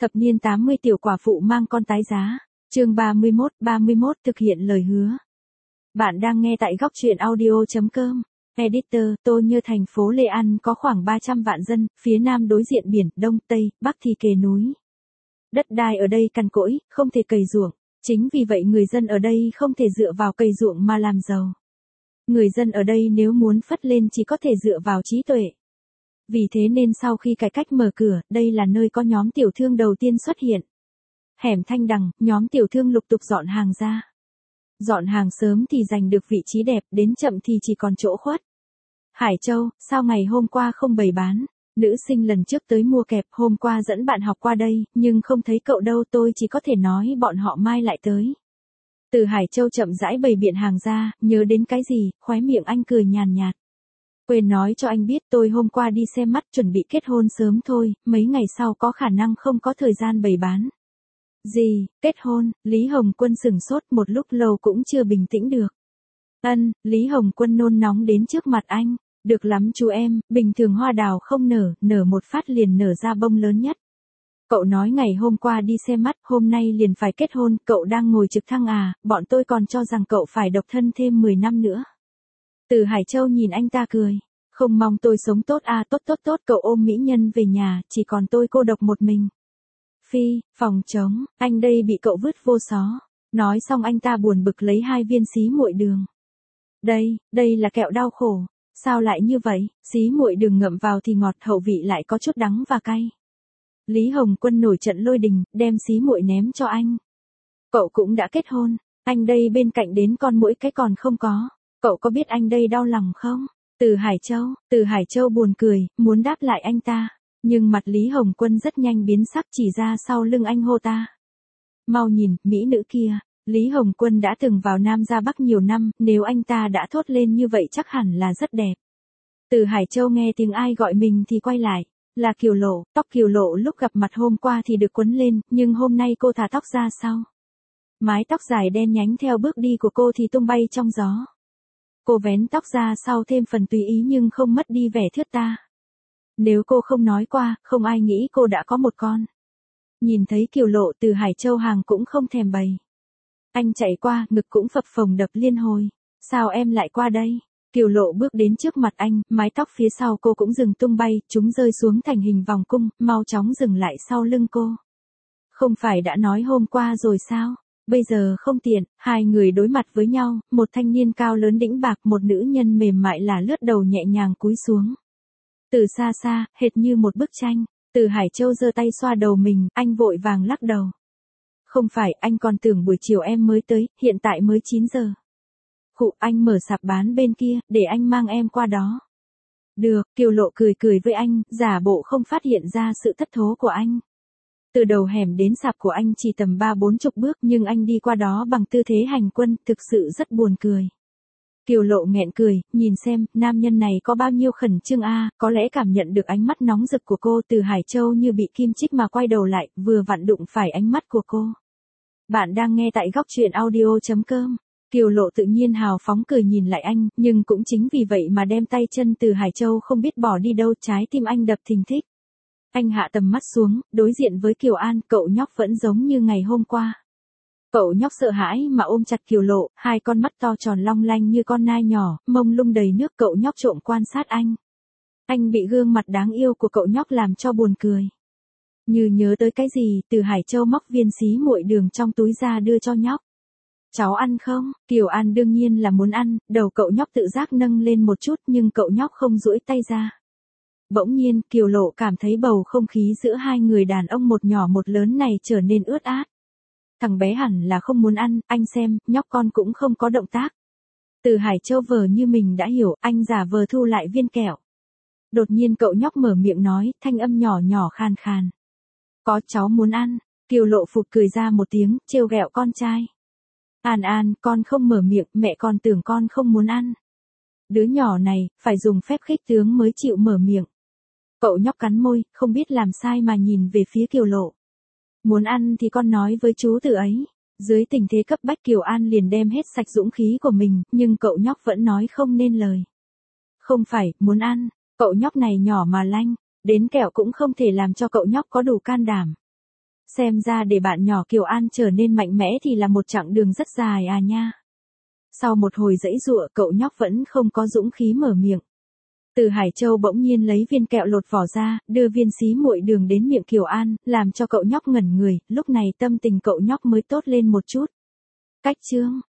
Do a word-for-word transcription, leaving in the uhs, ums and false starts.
Thập niên tám mươi tiểu quả phụ mang con tái giá. Chương ba mươi mốt, ba mươi mốt thực hiện lời hứa. Bạn đang nghe tại góc truyện audio chấm com. Editor, Tô Nhơ thành phố Lê An có khoảng ba trăm vạn dân, phía nam đối diện biển, đông, tây, bắc thì kề núi. Đất đai ở đây cằn cỗi, không thể cày ruộng. Chính vì vậy người dân ở đây không thể dựa vào cày ruộng mà làm giàu. Người dân ở đây nếu muốn phất lên chỉ có thể dựa vào trí tuệ. Vì thế nên sau khi cải cách mở cửa, đây là nơi có nhóm tiểu thương đầu tiên xuất hiện. Hẻm Thanh Đằng, nhóm tiểu thương lục tục dọn hàng ra. Dọn hàng sớm thì giành được vị trí đẹp, đến chậm thì chỉ còn chỗ khuất. Hải Châu, sao ngày hôm qua không bày bán? Nữ sinh lần trước tới mua kẹp, hôm qua dẫn bạn học qua đây, nhưng không thấy cậu đâu, tôi chỉ có thể nói bọn họ mai lại tới. Từ Hải Châu chậm rãi bày biện hàng ra, nhớ đến cái gì, khóe miệng anh cười nhàn nhạt. Quên nói cho anh biết tôi hôm qua đi xem mắt chuẩn bị kết hôn sớm thôi, mấy ngày sau có khả năng không có thời gian bày bán. Gì, kết hôn, Lý Hồng Quân sửng sốt một lúc lâu cũng chưa bình tĩnh được. Ân, Lý Hồng Quân nôn nóng đến trước mặt anh, được lắm chú em, bình thường hoa đào không nở, nở một phát liền nở ra bông lớn nhất. Cậu nói ngày hôm qua đi xem mắt, hôm nay liền phải kết hôn, cậu đang ngồi trực thăng à, bọn tôi còn cho rằng cậu phải độc thân thêm mười năm nữa. Từ Hải Châu nhìn anh ta cười, không mong tôi sống tốt à, tốt tốt tốt, cậu ôm mỹ nhân về nhà, chỉ còn tôi cô độc một mình. Phi, phòng trống, anh đây bị cậu vứt vô xó. Nói xong anh ta buồn bực lấy hai viên xí muội đường. Đây, đây là kẹo đau khổ. Sao lại như vậy, xí muội đường ngậm vào thì ngọt, hậu vị lại có chút đắng và cay. Lý Hồng Quân nổi trận lôi đình, đem xí muội ném cho anh. Cậu cũng đã kết hôn, anh đây bên cạnh đến con muỗi cái còn không có. Cậu có biết anh đây đau lòng không? Từ Hải Châu, Từ Hải Châu buồn cười, muốn đáp lại anh ta. Nhưng mặt Lý Hồng Quân rất nhanh biến sắc, chỉ ra sau lưng anh hô ta. Mau nhìn, mỹ nữ kia. Lý Hồng Quân đã từng vào Nam ra Bắc nhiều năm, nếu anh ta đã thốt lên như vậy chắc hẳn là rất đẹp. Từ Hải Châu nghe tiếng ai gọi mình thì quay lại. Là Kiều Lộ, tóc Kiều Lộ lúc gặp mặt hôm qua thì được quấn lên, nhưng hôm nay cô thả tóc ra sau. Mái tóc dài đen nhánh theo bước đi của cô thì tung bay trong gió. Cô vén tóc ra sau thêm phần tùy ý nhưng không mất đi vẻ thướt tha. Nếu cô không nói qua, không ai nghĩ cô đã có một con. Nhìn thấy Kiều Lộ, Từ Hải Châu hàng cũng không thèm bày. Anh chạy qua, ngực cũng phập phồng đập liên hồi. Sao em lại qua đây? Kiều Lộ bước đến trước mặt anh, mái tóc phía sau cô cũng dừng tung bay, chúng rơi xuống thành hình vòng cung, mau chóng dừng lại sau lưng cô. Không phải đã nói hôm qua rồi sao? Bây giờ không tiện, hai người đối mặt với nhau, một thanh niên cao lớn đĩnh bạc, một nữ nhân mềm mại là lướt đầu nhẹ nhàng cúi xuống. Từ xa xa, hệt như một bức tranh, Từ Hải Châu giơ tay xoa đầu mình, anh vội vàng lắc đầu. Không phải, anh còn tưởng buổi chiều em mới tới, hiện tại mới chín giờ. Khụ, anh mở sạp bán bên kia, để anh mang em qua đó. Được, Kiều Lộ cười cười với anh, giả bộ không phát hiện ra sự thất thố của anh. Từ đầu hẻm đến sạp của anh chỉ tầm ba bốn chục bước nhưng anh đi qua đó bằng tư thế hành quân, thực sự rất buồn cười. Kiều Lộ nghẹn cười, nhìn xem, nam nhân này có bao nhiêu khẩn trương a, có lẽ cảm nhận được ánh mắt nóng rực của cô. Từ Hải Châu như bị kim chích mà quay đầu lại, vừa vặn đụng phải ánh mắt của cô. Bạn đang nghe tại góc truyện audio chấm com. Kiều Lộ tự nhiên hào phóng cười nhìn lại anh, nhưng cũng chính vì vậy mà đem tay chân Từ Hải Châu không biết bỏ đi đâu, trái tim anh đập thình thịch. Anh hạ tầm mắt xuống, đối diện với Kiều An, cậu nhóc vẫn giống như ngày hôm qua. Cậu nhóc sợ hãi mà ôm chặt Kiều Lộ, hai con mắt to tròn long lanh như con nai nhỏ, mông lung đầy nước. Cậu nhóc trộm quan sát anh. Anh bị gương mặt đáng yêu của cậu nhóc làm cho buồn cười. Như nhớ tới cái gì, Từ Hải Châu móc viên xí muội đường trong túi ra đưa cho nhóc. Cháu ăn không? Kiều An đương nhiên là muốn ăn, đầu cậu nhóc tự giác nâng lên một chút nhưng cậu nhóc không duỗi tay ra. Bỗng nhiên, Kiều Lộ cảm thấy bầu không khí giữa hai người đàn ông một nhỏ một lớn này trở nên ướt át. Thằng bé hẳn là không muốn ăn, anh xem, nhóc con cũng không có động tác. Từ Hải Châu vờ như mình đã hiểu, anh giả vờ thu lại viên kẹo. Đột nhiên cậu nhóc mở miệng nói, thanh âm nhỏ nhỏ khan khan. Có, cháu muốn ăn. Kiều Lộ phụt cười ra một tiếng, trêu ghẹo con trai. An An, con không mở miệng, mẹ con tưởng con không muốn ăn. Đứa nhỏ này, phải dùng phép khích tướng mới chịu mở miệng. Cậu nhóc cắn môi, không biết làm sai mà nhìn về phía Kiều Lộ. Muốn ăn thì con nói với chú từ ấy. Dưới tình thế cấp bách Kiều An liền đem hết sạch dũng khí của mình, nhưng cậu nhóc vẫn nói không nên lời. Không phải, muốn ăn, cậu nhóc này nhỏ mà lanh, đến kẹo cũng không thể làm cho cậu nhóc có đủ can đảm. Xem ra để bạn nhỏ Kiều An trở nên mạnh mẽ thì là một chặng đường rất dài à nha. Sau một hồi giãy giụa, cậu nhóc vẫn không có dũng khí mở miệng. Từ Hải Châu bỗng nhiên lấy viên kẹo lột vỏ ra, đưa viên xí muội đường đến miệng Kiều An, làm cho cậu nhóc ngẩn người, lúc này tâm tình cậu nhóc mới tốt lên một chút. Cách chương